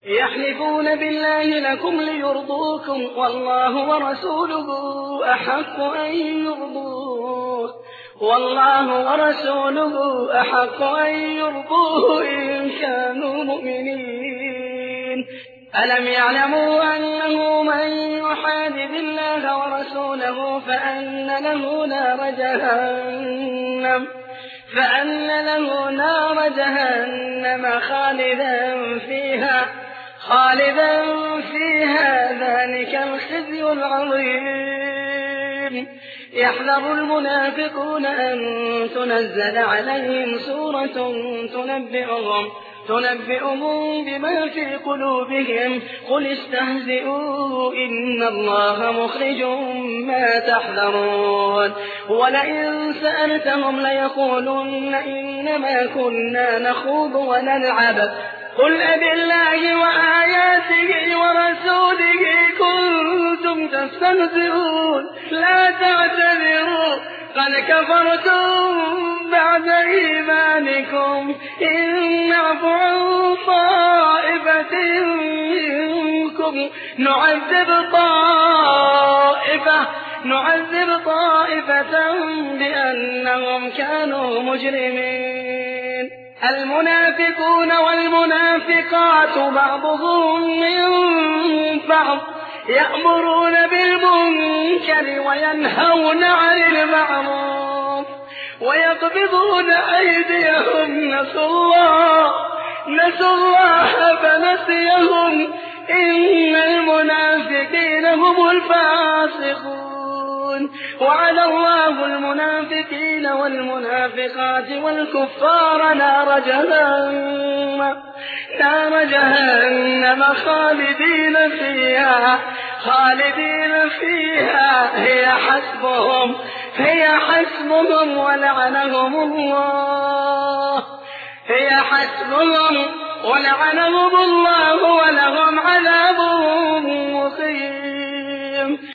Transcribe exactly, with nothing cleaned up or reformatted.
يحلفون بالله لكم ليرضوكم والله ورسوله أحق أن يرضوه والله ورسوله أحق أن يرضوه إن كانوا مؤمنين. ألم يعلموا أنه من يحادد الله ورسوله فأن له نار جهنم فأن له نار جهنم خالدا فيها خالدا فيها ذلك الخزي العظيم. يحذر المنافقون أن تنزل عليهم سورة تنبئهم تنبئهم بما في قلوبهم قل استهزئوا إن الله مخرج ما تحذرون. ولئن سألتهم ليقولن إنما كنا نخوض ونلعب قل أبالله وآياته ورسوله كنتم تستهزئون لا تعتذروا قد كفرتم بعد إيمانكم إن نعفو عن طائفة منكم نعذب طائفة نعذب طائفة بأنهم كانوا مجرمين. المنافقون والمنافقات بعضهم من بعض يأمرون بالمنكر وينهون عن المعروف ويقبضون أيديهم نسوا الله نسوا الله فنسيهم إن المنافقين هم الفاسقون. وعد الله المنافقين والمنافقات والكفار نار جهنم نار جهنم خالدين فيها خالدين فيها هي حسبهم هي حسبهم ولعنهم الله هي حسبهم ولعنهم الله ولهم عذاب مقيم.